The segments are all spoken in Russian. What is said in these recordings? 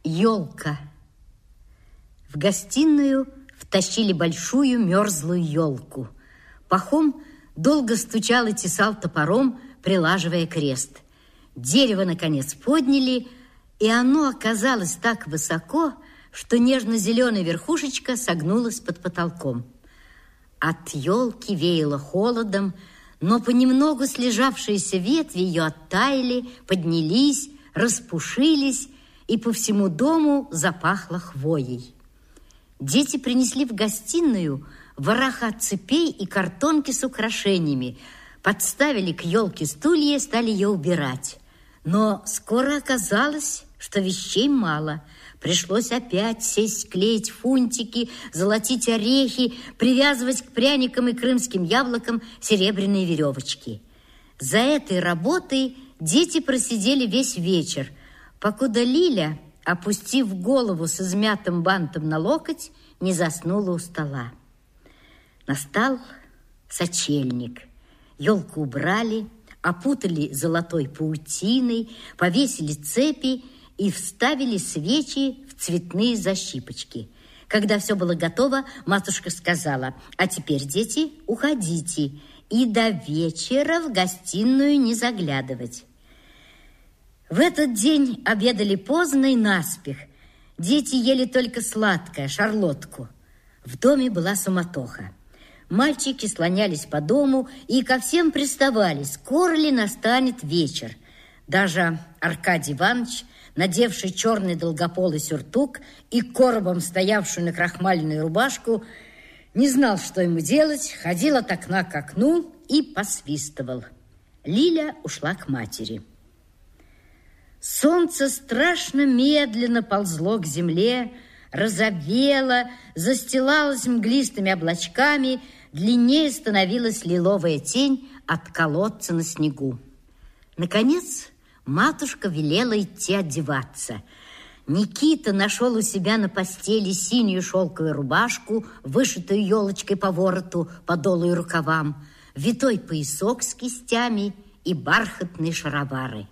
Елка. В гостиную втащили большую мерзлую елку. Пахом долго стучал и тесал топором, прилаживая крест. Дерево, наконец, подняли, и оно оказалось так высоко, что нежно-зеленая верхушечка согнулась под потолком. От елки веяло холодом, но понемногу слежавшиеся ветви ее оттаяли, поднялись, распушились, и по всему дому запахло хвоей. Дети принесли в гостиную вороха цепей и картонки с украшениями, подставили к елке стулья и стали ее убирать. Но скоро оказалось, что вещей мало. Пришлось опять сесть, клеить фунтики, золотить орехи, привязывать к пряникам и крымским яблокам серебряные веревочки. За этой работой дети просидели весь вечер, покуда Лиля, опустив голову с измятым бантом на локоть, не заснула у стола. Настал сочельник. Елку убрали, опутали золотой паутиной, повесили цепи и вставили свечи в цветные защипочки. Когда все было готово, матушка сказала: «А теперь, дети, уходите и до вечера в гостиную не заглядывать». В этот день обедали поздно и наспех. Дети ели только сладкое, шарлотку. В доме была суматоха. Мальчики слонялись по дому и ко всем приставали, скоро ли настанет вечер. Даже Аркадий Иванович, надевший черный долгополый сюртук и коробом стоявшую накрахмаленную рубашку, не знал, что ему делать, ходил от окна к окну и посвистывал. Лиля ушла к матери. Солнце страшно медленно ползло к земле, розовело, застилалось мглистыми облачками, длиннее становилась лиловая тень от колодца на снегу. Наконец, матушка велела идти одеваться. Никита нашел у себя на постели синюю шелковую рубашку, вышитую елочкой по вороту, подолу и рукавам, витой поясок с кистями и бархатные шаровары.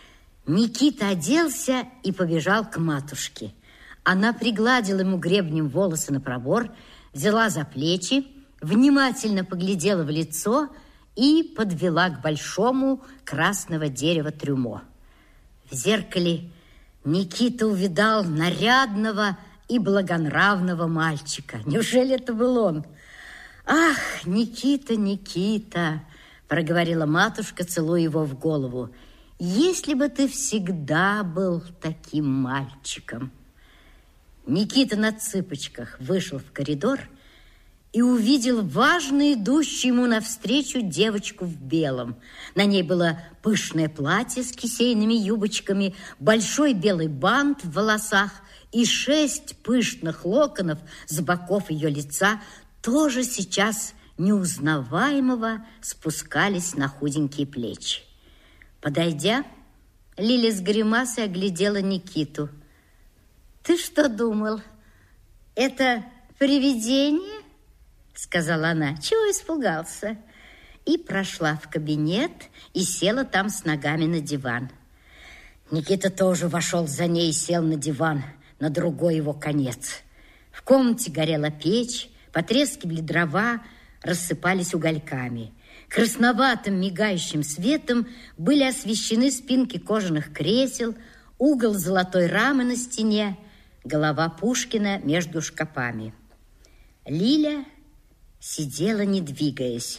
Никита оделся и побежал к матушке. Она пригладила ему гребнем волосы на пробор, взяла за плечи, внимательно поглядела в лицо и подвела к большому красного дерева трюмо. В зеркале Никита увидал нарядного и благонравного мальчика. Неужели это был он? «Ах, Никита, Никита!» – проговорила матушка, целуя его в голову. «Если бы ты всегда был таким мальчиком!» Никита на цыпочках вышел в коридор и увидел важно идущую ему навстречу девочку в белом. На ней было пышное платье с кисейными юбочками, большой белый бант в волосах и 6 пышных локонов с боков ее лица, тоже сейчас неузнаваемого, спускались на худенькие плечи. Подойдя, Лиля с гримасой оглядела Никиту. «Ты что думал, это привидение?» — сказала она. «Чего испугался?» И прошла в кабинет и села там с ногами на диван. Никита тоже вошел за ней и сел на диван, на другой его конец. В комнате горела печь, потрескивали дрова, рассыпались угольками. Красноватым мигающим светом были освещены спинки кожаных кресел, угол золотой рамы на стене, голова Пушкина между шкапами. Лиля сидела, не двигаясь.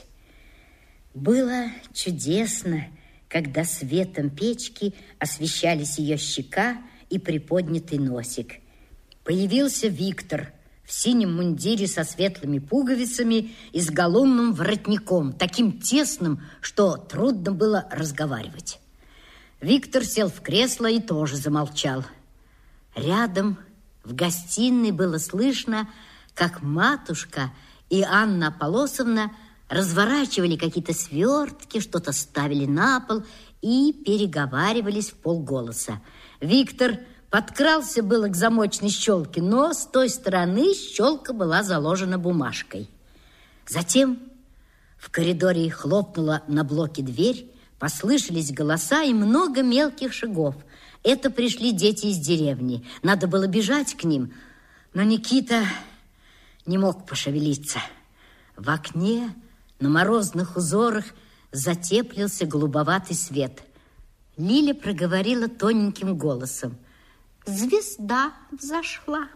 Было чудесно, когда светом печки освещались ее щека и приподнятый носик. Появился Виктор в синем мундире со светлыми пуговицами и с галунным воротником, таким тесным, что трудно было разговаривать. Виктор сел в кресло и тоже замолчал. Рядом в гостиной было слышно, как матушка и Анна Аполосовна разворачивали какие-то свертки, что-то ставили на пол и переговаривались в полголоса. Виктор подкрался было к замочной щелке, но с той стороны щелка была заложена бумажкой. Затем в коридоре хлопнула на блоке дверь, послышались голоса и много мелких шагов. Это пришли дети из деревни. Надо было бежать к ним, но Никита не мог пошевелиться. В окне на морозных узорах затеплился голубоватый свет. Лиля проговорила тоненьким голосом: «Звезда взошла».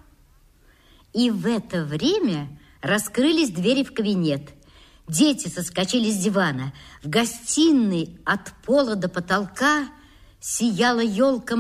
И в это время раскрылись двери в кабинет. Дети соскочили с дивана. В гостиной от пола до потолка сияла елка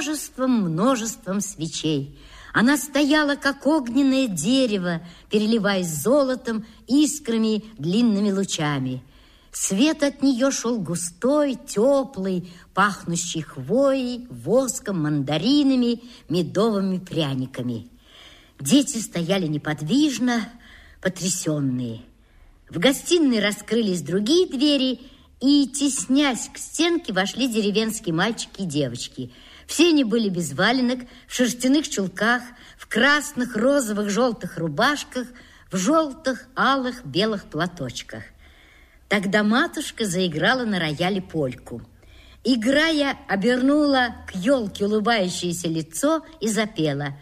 множеством свечей. Она стояла, как огненное дерево, переливаясь золотом, искрами, длинными лучами. Свет от нее шел густой, теплый, пахнущий хвоей, воском, мандаринами, медовыми пряниками. Дети стояли неподвижно, потрясенные. В гостиной раскрылись другие двери, и, теснясь к стенке, вошли деревенские мальчики и девочки. Все они были без валенок, в шерстяных чулках, в красных, розовых, желтых рубашках, в желтых, алых, белых платочках. Тогда матушка заиграла на рояле польку. Играя, обернула к елке улыбающееся лицо и запела: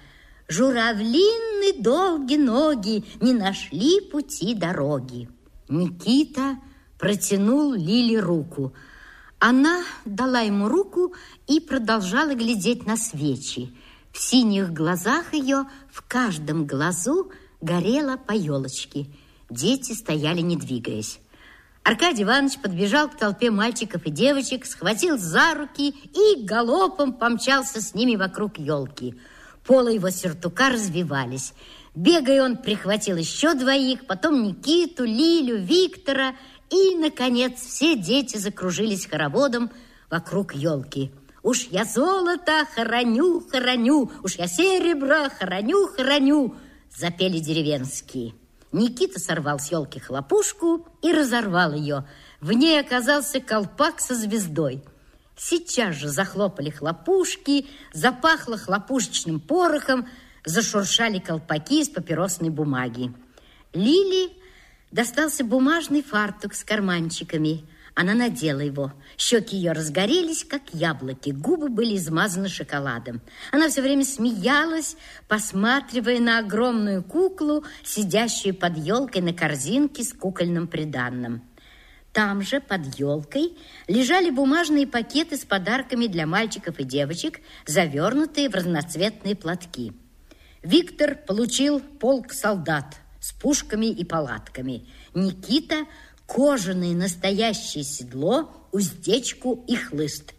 «Журавлины долгие ноги не нашли пути дороги». Никита протянул Лиле руку. Она дала ему руку и продолжала глядеть на свечи. В синих глазах ее, в каждом глазу, горела по елочке. Дети стояли, не двигаясь. Аркадий Иванович подбежал к толпе мальчиков и девочек, схватил за руки и галопом помчался с ними вокруг елки. Полы его сюртука развивались. Бегая, он прихватил еще двоих, потом Никиту, Лилю, Виктора, и, наконец, все дети закружились хороводом вокруг елки. «Уж я золото хороню, хороню, уж я серебро хороню, хороню», запели деревенские. Никита сорвал с елки хлопушку и разорвал ее. В ней оказался колпак со звездой. Сейчас же захлопали хлопушки, запахло хлопушечным порохом, зашуршали колпаки из папиросной бумаги. Лиле достался бумажный фартук с карманчиками. Она надела его. Щеки ее разгорелись, как яблоки. Губы были измазаны шоколадом. Она все время смеялась, посматривая на огромную куклу, сидящую под елкой на корзинке с кукольным приданным. Там же, под елкой, лежали бумажные пакеты с подарками для мальчиков и девочек, завернутые в разноцветные платки. Виктор получил полк солдат с пушками и палатками. Никита – кожаное настоящее седло, уздечку и хлыст.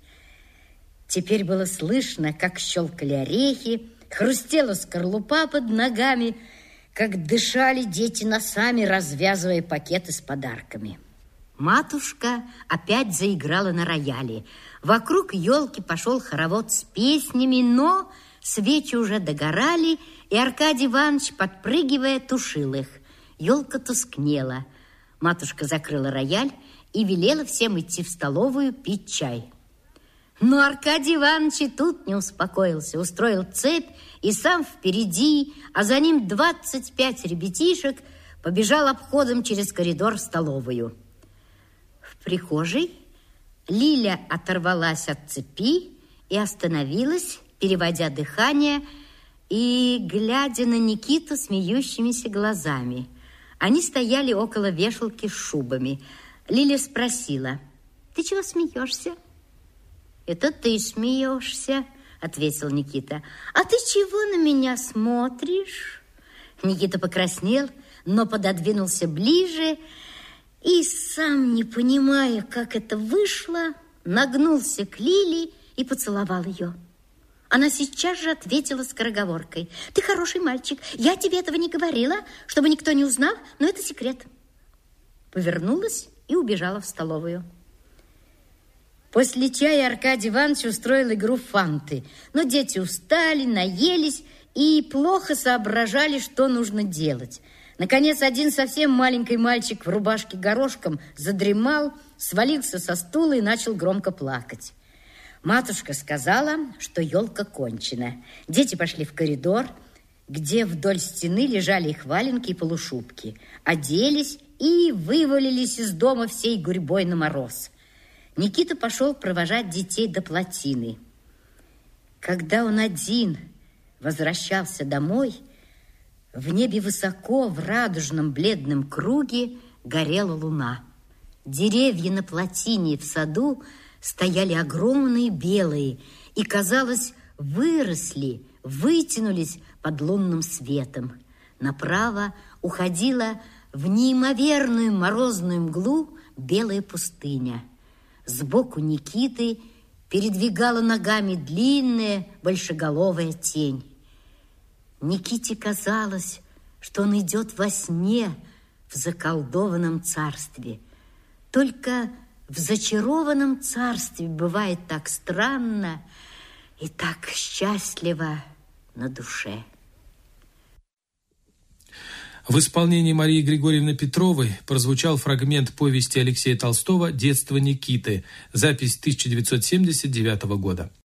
Теперь было слышно, как щелкали орехи, хрустела скорлупа под ногами, как дышали дети носами, развязывая пакеты с подарками. Матушка опять заиграла на рояле. Вокруг елки пошел хоровод с песнями, но свечи уже догорали, и Аркадий Иванович, подпрыгивая, тушил их. Елка тускнела. Матушка закрыла рояль и велела всем идти в столовую пить чай. Но Аркадий Иванович и тут не успокоился. Устроил цепь и сам впереди, а за ним 25 ребятишек побежал обходом через коридор в столовую. В прихожей Лиля оторвалась от цепи и остановилась, переводя дыхание и глядя на Никиту смеющимися глазами. Они стояли около вешалки с шубами. Лиля спросила: «Ты чего смеешься?» «Это ты смеешься», — ответил Никита. «А ты чего на меня смотришь?» Никита покраснел, но пододвинулся ближе и, сам не понимая, как это вышло, нагнулся к Лиле и поцеловал ее. Она сейчас же ответила скороговоркой: «Ты хороший мальчик, я тебе этого не говорила, чтобы никто не узнал, но это секрет». Повернулась и убежала в столовую. После чая Аркадий Иванович устроил игру в фанты, но дети устали, наелись и плохо соображали, что нужно делать. Наконец, один совсем маленький мальчик в рубашке горошком задремал, свалился со стула и начал громко плакать. Матушка сказала, что елка кончена. Дети пошли в коридор, где вдоль стены лежали их валенки и полушубки, оделись и вывалились из дома всей гурьбой на мороз. Никита пошел провожать детей до плотины. Когда он один возвращался домой, в небе высоко, в радужном бледном круге горела луна. Деревья на плотине в саду стояли огромные, белые, и, казалось, выросли, вытянулись под лунным светом. Направо уходила в неимоверную морозную мглу белая пустыня. Сбоку Никиты передвигала ногами длинная большеголовая тень. Никите казалось, что он идет во сне в заколдованном царстве. Только в зачарованном царстве бывает так странно и так счастливо на душе. В исполнении Марии Григорьевны Петровой прозвучал фрагмент повести Алексея Толстого «Детство Никиты», запись 1979 года.